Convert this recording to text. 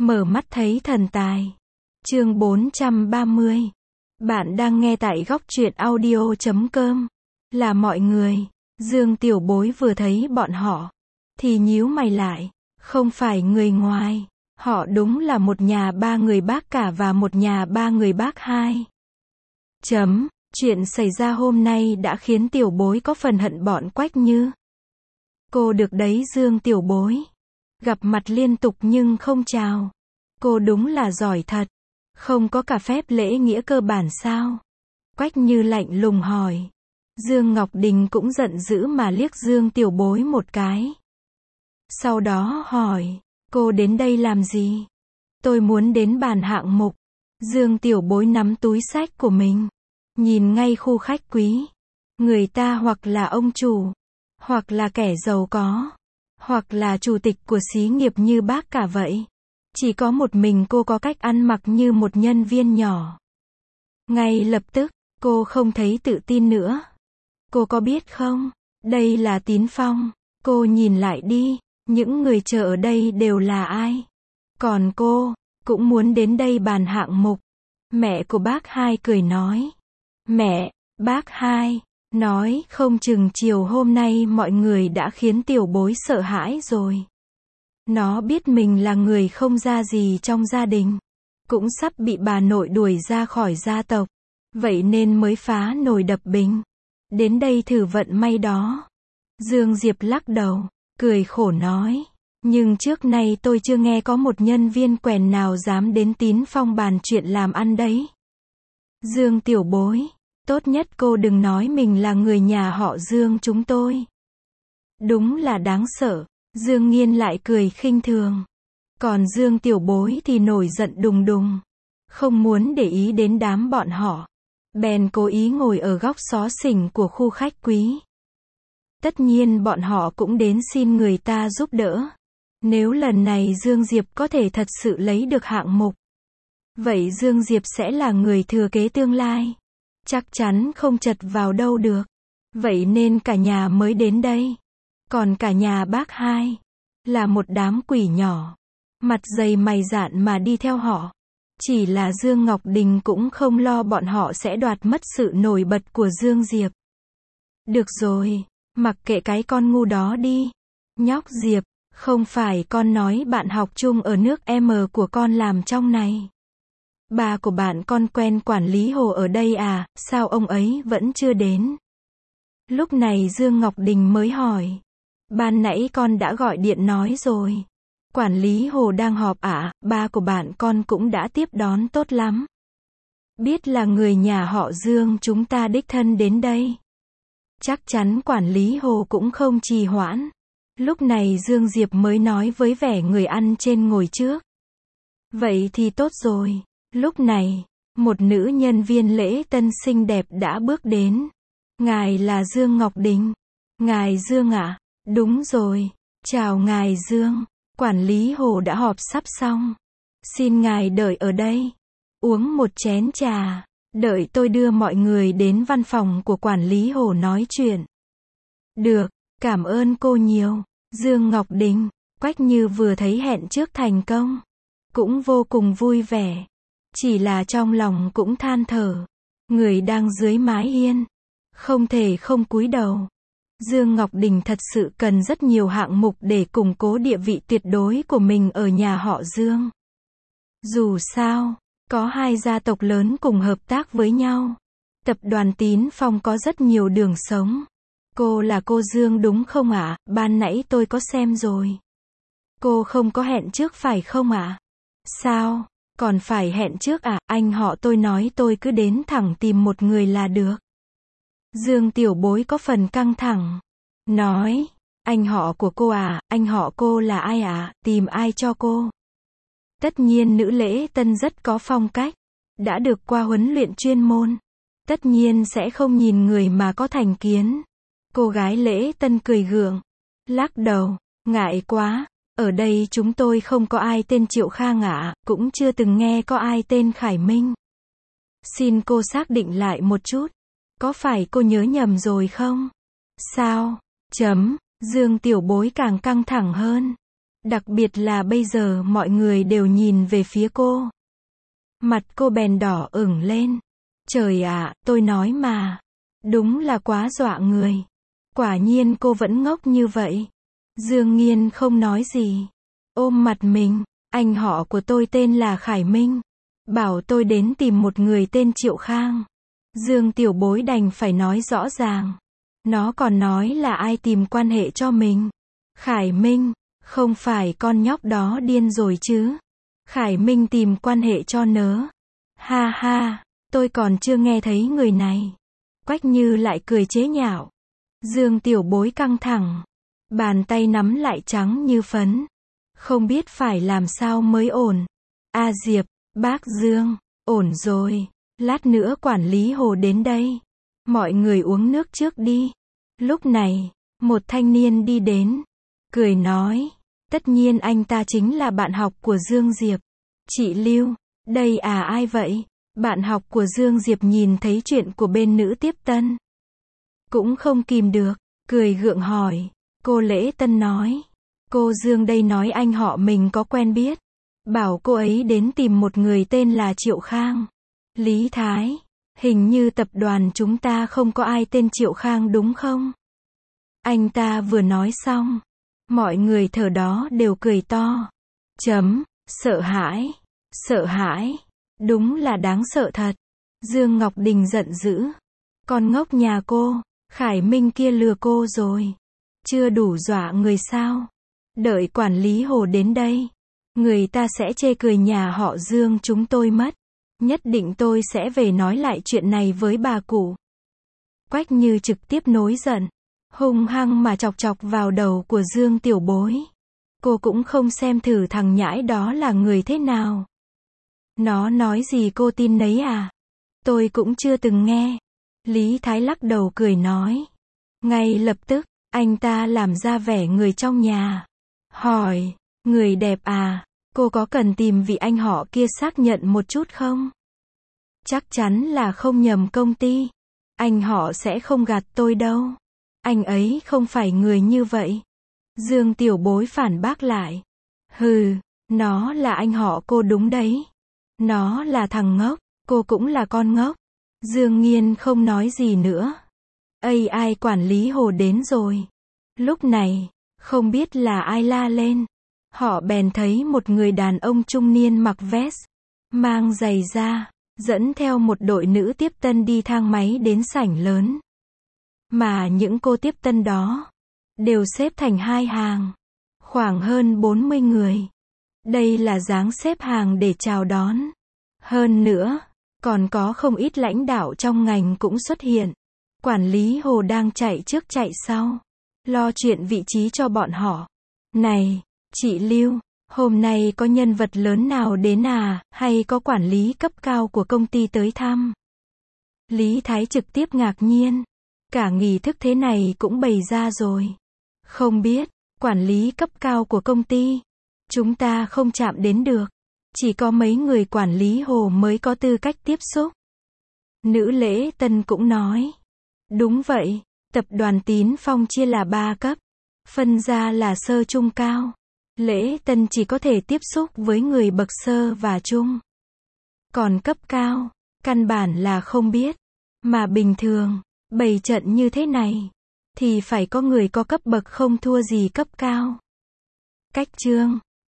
Mở mắt thấy thần tài. Chương 430. Bạn đang nghe tại góc truyện audio.com. Là mọi người. Dương Tiểu Bối vừa thấy bọn họ thì nhíu mày lại. Không phải người ngoài. Họ đúng là một nhà ba người bác cả và một nhà ba người bác hai. Chuyện xảy ra hôm nay đã khiến Tiểu Bối có phần hận bọn Quách Như. Cô được đấy Dương Tiểu Bối. Gặp mặt liên tục nhưng không chào. Cô đúng là giỏi thật. Không có cả phép lễ nghĩa cơ bản sao? Quách Như lạnh lùng hỏi. Dương Ngọc Đình cũng giận dữ mà liếc Dương Tiểu Bối một cái. Sau đó hỏi, cô đến đây làm gì? Tôi muốn đến bàn hạng mục. Dương Tiểu Bối nắm túi xách của mình. Nhìn ngay khu khách quý. Người ta hoặc là ông chủ, hoặc là kẻ giàu có, hoặc là chủ tịch của xí nghiệp như bác cả vậy. Chỉ có một mình cô có cách ăn mặc như một nhân viên nhỏ. Ngay lập tức, cô không thấy tự tin nữa. Cô có biết không? Đây là Tín Phong. Cô nhìn lại đi, những người chờ ở đây đều là ai? Còn cô, cũng muốn đến đây bàn hạng mục. Mẹ của bác hai cười nói. Mẹ, bác hai, nói không chừng chiều hôm nay mọi người đã khiến Tiểu Bối sợ hãi rồi. Nó biết mình là người không ra gì trong gia đình. Cũng sắp bị bà nội đuổi ra khỏi gia tộc. Vậy nên mới phá nồi đập bình. Đến đây thử vận may đó. Dương Diệp lắc đầu, cười khổ nói. Nhưng trước nay tôi chưa nghe có một nhân viên quèn nào dám đến Tín Phong bàn chuyện làm ăn đấy. Dương Tiểu Bối, tốt nhất cô đừng nói mình là người nhà họ Dương chúng tôi. Đúng là đáng sợ. Dương Nghiên lại cười khinh thường. Còn Dương Tiểu Bối thì nổi giận đùng đùng. Không muốn để ý đến đám bọn họ. Bèn cố ý ngồi ở góc xó xỉnh của khu khách quý. Tất nhiên bọn họ cũng đến xin người ta giúp đỡ. Nếu lần này Dương Diệp có thể thật sự lấy được hạng mục, vậy Dương Diệp sẽ là người thừa kế tương lai. Chắc chắn không chật vào đâu được. Vậy nên cả nhà mới đến đây. Còn cả nhà bác hai là một đám quỷ nhỏ, mặt dày mày dạn mà đi theo họ. Chỉ là Dương Ngọc Đình cũng không lo bọn họ sẽ đoạt mất sự nổi bật của Dương Diệp. Được rồi, mặc kệ cái con ngu đó đi. Nhóc Diệp, không phải con nói bạn học chung ở nước M của con làm trong này. Ba của bạn con quen quản lý Hồ ở đây à, sao ông ấy vẫn chưa đến? Lúc này Dương Ngọc Đình mới hỏi. Ban nãy con đã gọi điện nói rồi. Quản lý Hồ đang họp ạ, ba của bạn con cũng đã tiếp đón tốt lắm. Biết là người nhà họ Dương chúng ta đích thân đến đây. Chắc chắn quản lý Hồ cũng không trì hoãn. Lúc này Dương Diệp mới nói với vẻ người ăn trên ngồi trước. Vậy thì tốt rồi. Lúc này, một nữ nhân viên lễ tân xinh đẹp đã bước đến. Ngài là Dương Ngọc Đình. Ngài Dương ạ? Đúng rồi. Chào ngài Dương. Quản lý Hồ đã họp sắp xong. Xin ngài đợi ở đây. Uống một chén trà. Đợi tôi đưa mọi người đến văn phòng của quản lý Hồ nói chuyện. Được, cảm ơn cô nhiều. Dương Ngọc Đình, Quách Như vừa thấy hẹn trước thành công. Cũng vô cùng vui vẻ. Chỉ là trong lòng cũng than thở. Người đang dưới mái hiên. Không thể không cúi đầu. Dương Ngọc Đình thật sự cần rất nhiều hạng mục để củng cố địa vị tuyệt đối của mình ở nhà họ Dương. Dù sao, có hai gia tộc lớn cùng hợp tác với nhau. Tập đoàn Tín Phong có rất nhiều đường sống. Cô là cô Dương đúng không ạ? Ban nãy tôi có xem rồi. Cô không có hẹn trước phải không ạ? Sao? Còn phải hẹn trước à? Anh họ tôi nói tôi cứ đến thẳng tìm một người là được. Dương Tiểu Bối có phần căng thẳng. Nói, anh họ của cô à, anh họ cô là ai à, tìm ai cho cô? Tất nhiên nữ lễ tân rất có phong cách. Đã được qua huấn luyện chuyên môn. Tất nhiên sẽ không nhìn người mà có thành kiến. Cô gái lễ tân cười gượng. Lắc đầu, ngại quá. Ở đây chúng tôi không có ai tên Triệu Khang ạ, cũng chưa từng nghe có ai tên Khải Minh. Xin cô xác định lại một chút. Có phải cô nhớ nhầm rồi không? Sao? Dương Tiểu Bối càng căng thẳng hơn. Đặc biệt là bây giờ mọi người đều nhìn về phía cô. Mặt cô bèn đỏ ửng lên. Trời ạ, tôi nói mà. Đúng là quá dọa người. Quả nhiên cô vẫn ngốc như vậy. Dương Nghiên không nói gì. Ôm mặt mình. Anh họ của tôi tên là Khải Minh. Bảo tôi đến tìm một người tên Triệu Khang. Dương Tiểu Bối đành phải nói rõ ràng. Nó còn nói là ai tìm quan hệ cho mình. Khải Minh, không phải con nhóc đó điên rồi chứ. Khải Minh tìm quan hệ cho nớ. Ha ha, tôi còn chưa nghe thấy người này. Quách Như lại cười chế nhạo. Dương Tiểu Bối căng thẳng. Bàn tay nắm lại trắng như phấn. Không biết phải làm sao mới ổn. A Diệp, bác Dương, ổn rồi. Lát nữa quản lý Hồ đến đây. Mọi người uống nước trước đi. Lúc này, một thanh niên đi đến. Cười nói. Tất nhiên anh ta chính là bạn học của Dương Diệp. Chị Lưu, đây à ai vậy? Bạn học của Dương Diệp nhìn thấy chuyện của bên nữ tiếp tân. Cũng không kìm được, cười gượng hỏi. Cô Lễ Tân nói. Cô Dương đây nói anh họ mình có quen biết. Bảo cô ấy đến tìm một người tên là Triệu Khang. Lý Thái, hình như tập đoàn chúng ta không có ai tên Triệu Khang đúng không? Anh ta vừa nói xong. Mọi người thở đó đều cười to. Sợ hãi. Sợ hãi. Đúng là đáng sợ thật. Dương Ngọc Đình giận dữ. Con ngốc nhà cô, Khải Minh kia lừa cô rồi. Chưa đủ dọa người sao? Đợi quản lý Hồ đến đây. Người ta sẽ chê cười nhà họ Dương chúng tôi mất. Nhất định tôi sẽ về nói lại chuyện này với bà cụ. Quách Như trực tiếp nổi giận. Hung hăng mà chọc chọc vào đầu của Dương Tiểu Bối. Cô cũng không xem thử thằng nhãi đó là người thế nào. Nó nói gì cô tin nấy à? Tôi cũng chưa từng nghe. Lý Thái lắc đầu cười nói. Ngay lập tức, anh ta làm ra vẻ người trong nhà. Hỏi, người đẹp à, cô có cần tìm vị anh họ kia xác nhận một chút không? Chắc chắn là không nhầm công ty. Anh họ sẽ không gạt tôi đâu. Anh ấy không phải người như vậy. Dương Tiểu Bối phản bác lại. Hừ, nó là anh họ cô đúng đấy. Nó là thằng ngốc, cô cũng là con ngốc. Dương Nghiên không nói gì nữa. Ai quản lý Hồ đến rồi. Lúc này, không biết là ai la lên. Họ bèn thấy một người đàn ông trung niên mặc vest, mang giày da, dẫn theo một đội nữ tiếp tân đi thang máy đến sảnh lớn. Mà những cô tiếp tân đó, đều xếp thành hai hàng. Khoảng hơn 40 người. Đây là dáng xếp hàng để chào đón. Hơn nữa, còn có không ít lãnh đạo trong ngành cũng xuất hiện. Quản lý Hồ đang chạy trước chạy sau, lo chuyện vị trí cho bọn họ. Này, chị Lưu, hôm nay có nhân vật lớn nào đến à, hay có quản lý cấp cao của công ty tới thăm? Lý Thái trực tiếp ngạc nhiên. Cả nghi thức thế này cũng bày ra rồi. Không biết, quản lý cấp cao của công ty. Chúng ta không chạm đến được. Chỉ có mấy người quản lý Hồ mới có tư cách tiếp xúc. Nữ Lễ Tân cũng nói. Đúng vậy, tập đoàn Tín Phong chia là 3 cấp. Phân ra là sơ trung cao. Lễ Tân chỉ có thể tiếp xúc với người bậc sơ và trung. Còn cấp cao, căn bản là không biết. Mà bình thường, bày trận như thế này, thì phải có người có cấp bậc không thua gì cấp cao. Cách chương